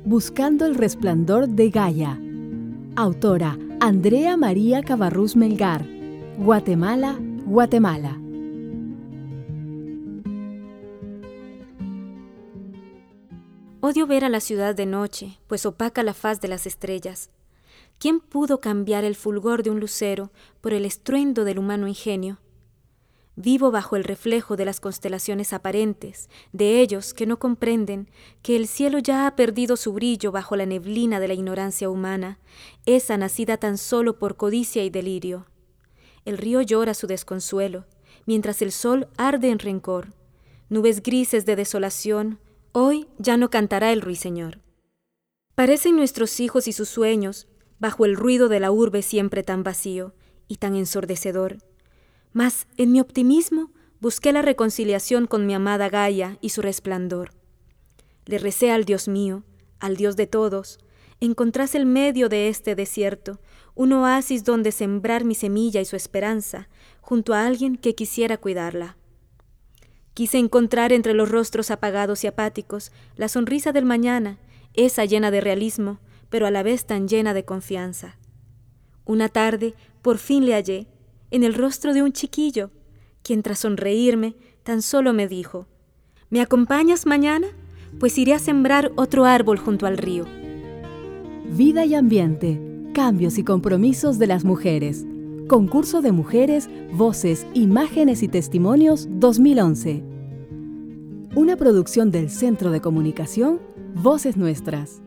Buscando el resplandor de Gaia. Autora Andrea María Cabarrús Melgar. Guatemala, Guatemala. Odio ver a la ciudad de noche, pues opaca la faz de las estrellas. ¿Quién pudo cambiar el fulgor de un lucero por el estruendo del humano ingenio? Vivo bajo el reflejo de las constelaciones aparentes, de ellos que no comprenden que el cielo ya ha perdido su brillo bajo la neblina de la ignorancia humana, esa nacida tan solo por codicia y delirio. El río llora su desconsuelo, mientras el sol arde en rencor. Nubes grises de desolación, hoy ya no cantará el ruiseñor. Parecen nuestros hijos y sus sueños, bajo el ruido de la urbe siempre tan vacío y tan ensordecedor. Mas en mi optimismo busqué la reconciliación con mi amada Gaia y su resplandor. Le recé al Dios mío, al Dios de todos, encontrase el medio de este desierto, un oasis donde sembrar mi semilla y su esperanza, junto a alguien que quisiera cuidarla. Quise encontrar entre los rostros apagados y apáticos la sonrisa del mañana, esa llena de realismo, pero a la vez tan llena de confianza. Una tarde, por fin le hallé, en el rostro de un chiquillo, quien tras sonreírme tan solo me dijo: ¿me acompañas mañana? Pues iré a sembrar otro árbol junto al río. Vida y ambiente, cambios y compromisos de las mujeres. Concurso de Mujeres, Voces, Imágenes y Testimonios 2011. Una producción del Centro de Comunicación Voces Nuestras.